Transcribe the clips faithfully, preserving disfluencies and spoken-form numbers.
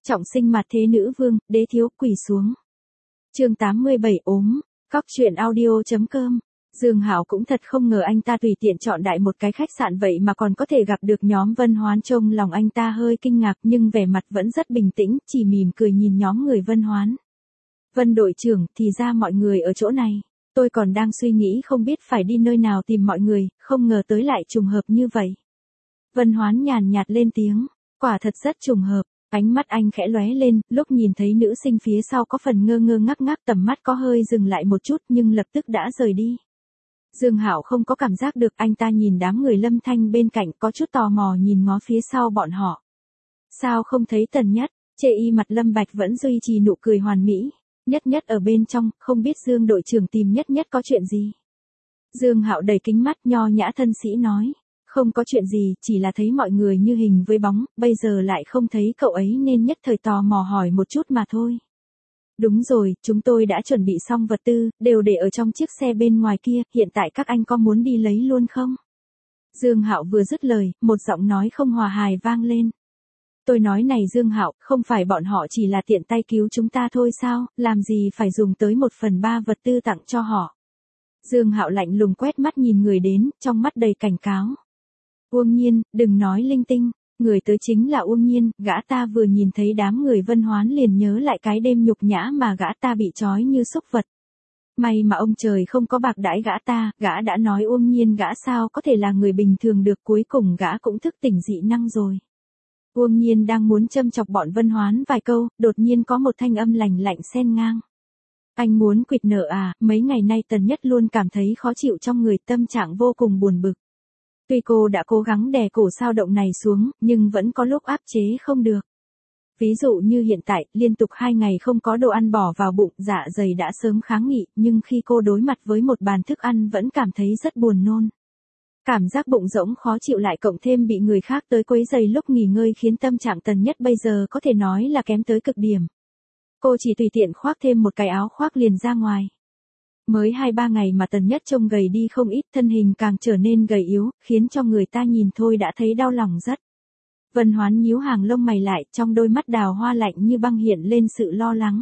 Trọng sinh mặt thế nữ vương, đế thiếu quỳ xuống. Chương tám mươi bảy ốm, Cóc truyện audio chấm com. Dương Hạo cũng thật không ngờ anh ta tùy tiện chọn đại một cái khách sạn vậy mà còn có thể gặp được nhóm Vân Hoán, trông lòng anh ta hơi kinh ngạc nhưng vẻ mặt vẫn rất bình tĩnh, chỉ mỉm cười nhìn nhóm người Vân Hoán. Vân đội trưởng, thì ra mọi người ở chỗ này. Tôi còn đang suy nghĩ không biết phải đi nơi nào tìm mọi người, không ngờ tới lại trùng hợp như vậy. Vân Hoán nhàn nhạt lên tiếng, quả thật rất trùng hợp. Ánh mắt anh khẽ lóe lên, lúc nhìn thấy nữ sinh phía sau có phần ngơ ngơ ngác ngác, tầm mắt có hơi dừng lại một chút nhưng lập tức đã rời đi. Dương Hạo không có cảm giác được, anh ta nhìn đám người Lâm Thanh bên cạnh có chút tò mò nhìn ngó phía sau bọn họ. Sao không thấy Tần Nhất? Chê y mặt Lâm Bạch vẫn duy trì nụ cười hoàn mỹ. Nhất Nhất ở bên trong, không biết Dương đội trưởng tìm Nhất Nhất có chuyện gì. Dương Hạo đầy kính mắt nho nhã thân sĩ nói. Không có chuyện gì, chỉ là thấy mọi người như hình với bóng, bây giờ lại không thấy cậu ấy nên nhất thời tò mò hỏi một chút mà thôi. Đúng rồi, chúng tôi đã chuẩn bị xong vật tư, đều để ở trong chiếc xe bên ngoài kia, hiện tại các anh có muốn đi lấy luôn không? Dương Hạo vừa dứt lời, một giọng nói không hòa hài vang lên. Tôi nói này Dương Hạo, không phải bọn họ chỉ là tiện tay cứu chúng ta thôi sao, làm gì phải dùng tới một phần ba vật tư tặng cho họ. Dương Hạo lạnh lùng quét mắt nhìn người đến, trong mắt đầy cảnh cáo. Uông Nhiên, đừng nói linh tinh, người tới chính là Uông Nhiên, gã ta vừa nhìn thấy đám người Vân Hoán liền nhớ lại cái đêm nhục nhã mà gã ta bị trói như súc vật. May mà ông trời không có bạc đãi gã ta, gã đã nói Uông Nhiên gã sao có thể là người bình thường được, cuối cùng gã cũng thức tỉnh dị năng rồi. Uông Nhiên đang muốn châm chọc bọn Vân Hoán vài câu, đột nhiên có một thanh âm lạnh lạnh xen ngang. Anh muốn quỵt nợ à, mấy ngày nay Tần Nhất luôn cảm thấy khó chịu trong người, tâm trạng vô cùng buồn bực. Tuy cô đã cố gắng đè cổ sao động này xuống, nhưng vẫn có lúc áp chế không được. Ví dụ như hiện tại, liên tục hai ngày không có đồ ăn bỏ vào bụng, dạ dày đã sớm kháng nghị, nhưng khi cô đối mặt với một bàn thức ăn vẫn cảm thấy rất buồn nôn. Cảm giác bụng rỗng khó chịu lại cộng thêm bị người khác tới quấy rầy lúc nghỉ ngơi khiến tâm trạng Tần Nhất bây giờ có thể nói là kém tới cực điểm. Cô chỉ tùy tiện khoác thêm một cái áo khoác liền ra ngoài. Mới hai ba ngày mà Tần Nhất trông gầy đi không ít, thân hình càng trở nên gầy yếu, khiến cho người ta nhìn thôi đã thấy đau lòng rất. Vân Hoán nhíu hàng lông mày lại, trong đôi mắt đào hoa lạnh như băng hiện lên sự lo lắng.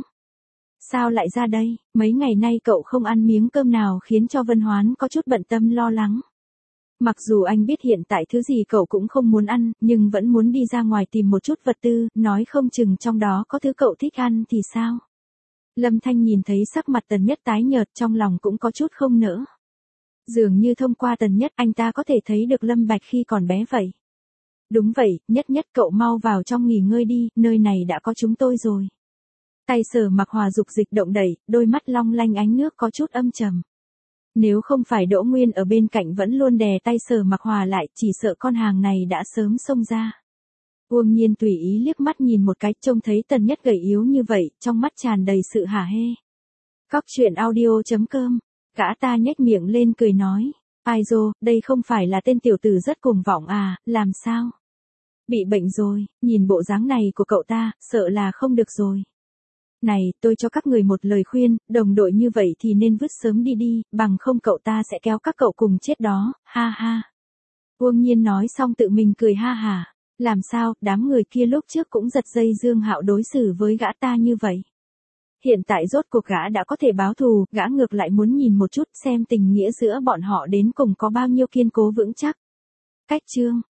Sao lại ra đây, mấy ngày nay cậu không ăn miếng cơm nào khiến cho Vân Hoán có chút bận tâm lo lắng. Mặc dù anh biết hiện tại thứ gì cậu cũng không muốn ăn, nhưng vẫn muốn đi ra ngoài tìm một chút vật tư, nói không chừng trong đó có thứ cậu thích ăn thì sao? Lâm Thanh nhìn thấy sắc mặt Tần Nhất tái nhợt, trong lòng cũng có chút không nỡ. Dường như thông qua Tần Nhất anh ta có thể thấy được Lâm Bạch khi còn bé vậy. Đúng vậy, Nhất Nhất cậu mau vào trong nghỉ ngơi đi, nơi này đã có chúng tôi rồi. Tay Sở Mặc Hòa dục dịch động đẩy, đôi mắt long lanh ánh nước có chút âm trầm. Nếu không phải Đỗ Nguyên ở bên cạnh vẫn luôn đè tay Sở Mặc Hòa lại, chỉ sợ con hàng này đã sớm xông ra. Uông Nhiên tùy ý liếc mắt nhìn một cái, trông thấy Tần Nhất gầy yếu như vậy, trong mắt tràn đầy sự hả hê. Cóc truyện audio chấm com, gã ta nhếch miệng lên cười nói, ai dô, đây không phải là tên tiểu tử rất cuồng vọng à, làm sao? Bị bệnh rồi, nhìn bộ dáng này của cậu ta, sợ là không được rồi. Này, tôi cho các người một lời khuyên, đồng đội như vậy thì nên vứt sớm đi đi, bằng không cậu ta sẽ kéo các cậu cùng chết đó, ha ha. Uông Nhiên nói xong tự mình cười ha hả. Làm sao, đám người kia lúc trước cũng giật dây Dương Hạo đối xử với gã ta như vậy. Hiện tại rốt cuộc gã đã có thể báo thù, gã ngược lại muốn nhìn một chút xem tình nghĩa giữa bọn họ đến cùng có bao nhiêu kiên cố vững chắc. Cách chương